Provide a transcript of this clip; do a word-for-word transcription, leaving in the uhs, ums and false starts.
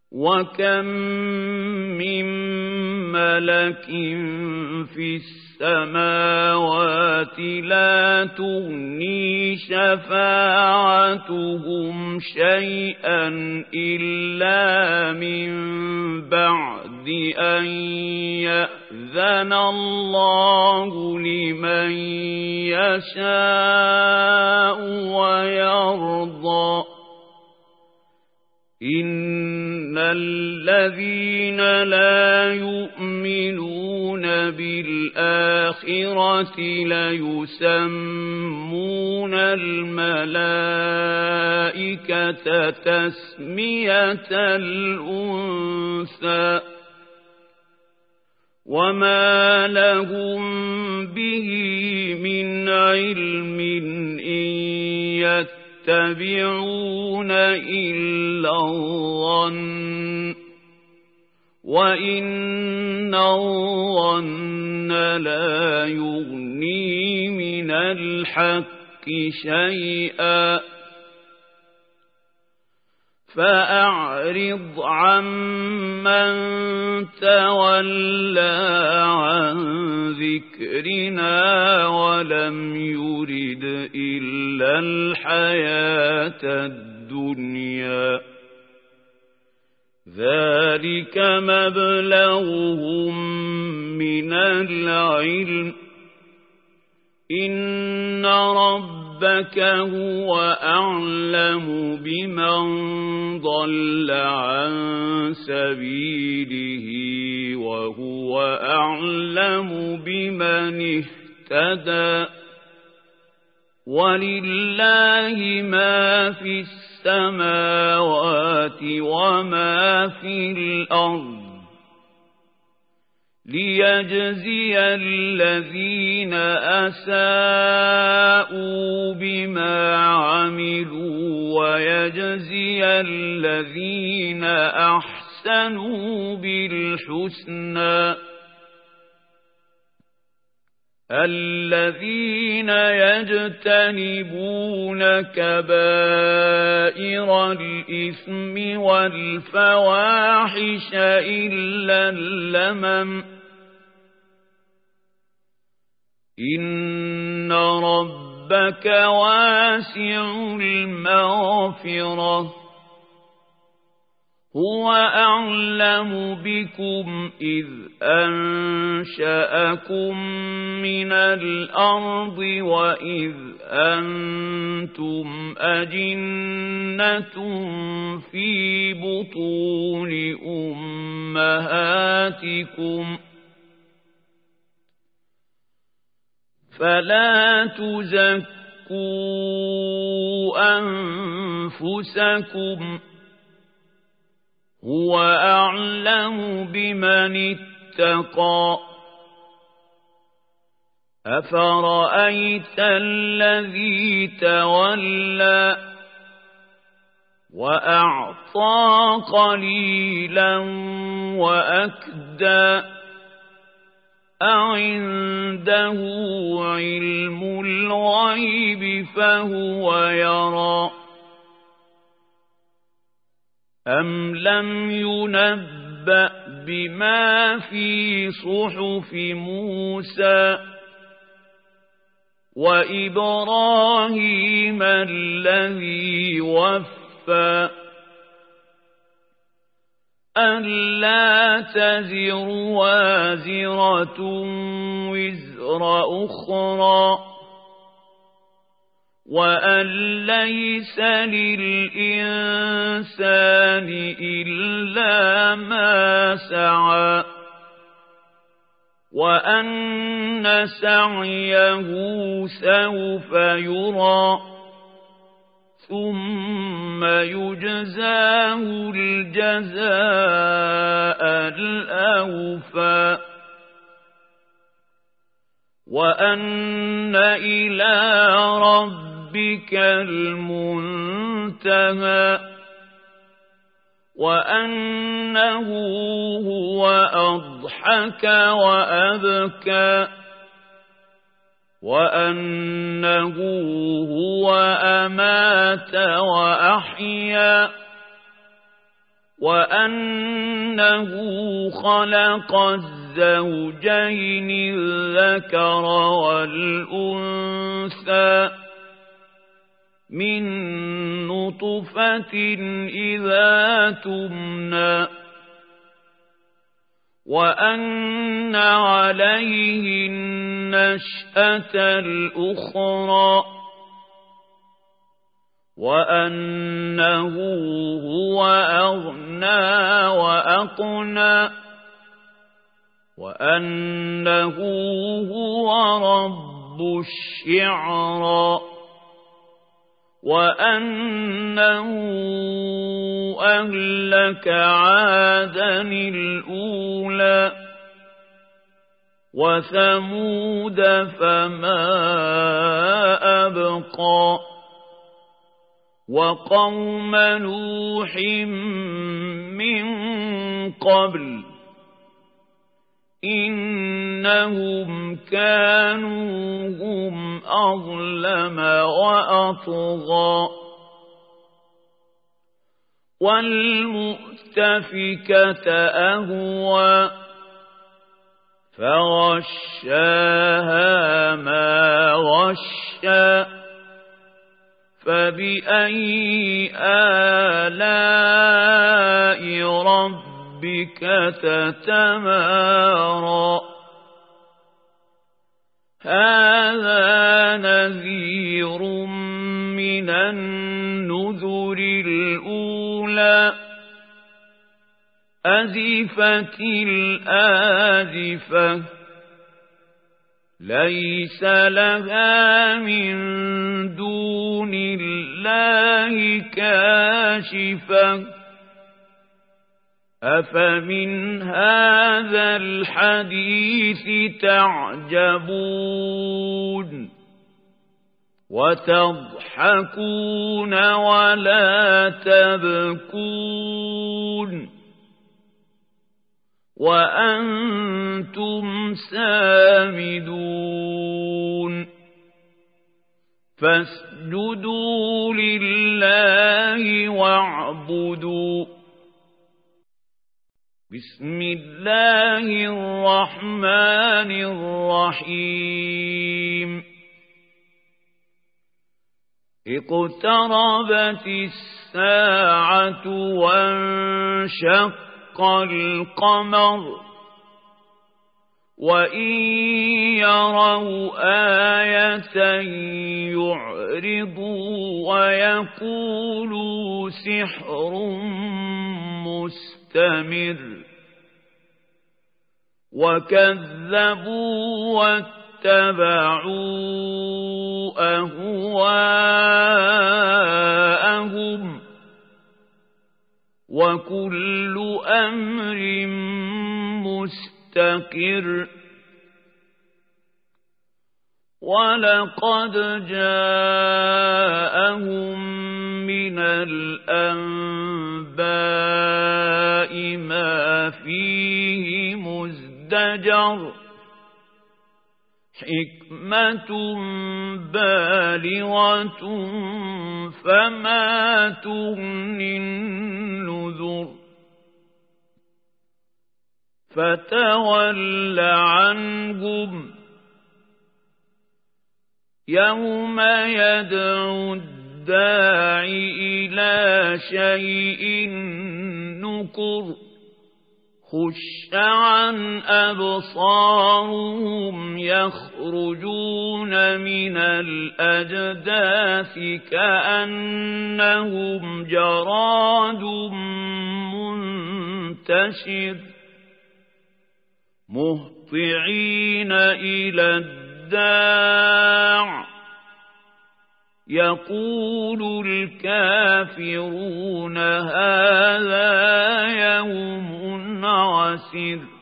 وكم من ملك في السماوات لا تغني شفاعتهم شيئا إلا من بعد أن يأذن الله لمن يشاء ويرضى إن الذين لا يؤمنون بالآخرة ليسمون الملائكة تسمية الأنثى وما لهم به من علم إن يتبعون إلا الظن وإن الظن لا يغني من الحق شيئا فأعرض عمن تولى عن ذكرنا ولم يرد إلا الحياة الدنيا ذلك مبلغهم من العلم إن ربك هو أعلم بمن ضل عن سبيله وهو أعلم بمن اهتدى ولله ما في السماوات وما في الأرض ليجزي الذين أساءوا بما عملوا ويجزي الذين أحسنوا بالحسنى الذين يجتنبون كبائر الإثم والفواحش إلا اللمم إن ربك واسع المغفرة هو أعلم بكم إذ أنشأكم من الأرض وإذ أنتم أجنة في بطون أمهاتكم فلا تزكوا أنفسكم هو أعلم بمن اتقى أفرأيت الذي تولى وأعطى قليلا وأكدى أعنده علم الغيب فهو يرى أم لم ينبأ بما في صحف موسى وإبراهيم الذي وفى ألا تزر وازرة وزر أخرى وأن ليس للإنسان إلا ما سعى وأن سعيه سوف يرى ثم يجزاه الجزاء الأوفى وأن إلى ربك المنتهى وأنه هو أضحك وأبكى وأنه هو أمات وأحيا وأنه خلق الزوجين الذكر والأنثى من نطفة إذا تمنى وأن عليه النشأة الأخرى وأنه هو أغنى وأقنى وأنه هو رب الشعرى وأنه أهلك عادا الأولى وثمود فما أبقى وقوم نوح من قبل إنهم كانوا هم أظلم وأطغى والمؤتفكة أهوى فغشاها ما غشى فبأي آلاء ربك تتمارى هذا نذير من النذر الأولى أزفت الآزفة ليس لها من دون الله كاشفة أفمن هذا الحديث تعجبون وتضحكون ولا تبكون وأنتم سامدون فاسجدوا لله واعبدوا بسم الله الرحمن الرحيم اقتربت الساعة وانشق القمر وإن يروا آية يعرضوا ويقولوا سحر مستمر وكذبوا واتبعوا أهواءهم وكل أمر مستقر ولقد جاءهم من الأنباء ما فيه مزدجر حكمة بالغة فما تغني النذر فتول عنهم يوم يدعو الداعي إلى شيء نكر خش عن أبصارهم يخرجون من الأجداث كأنهم جراد منتشر مهطعين إلى الداع يقول الكافرون هذا يوم عسر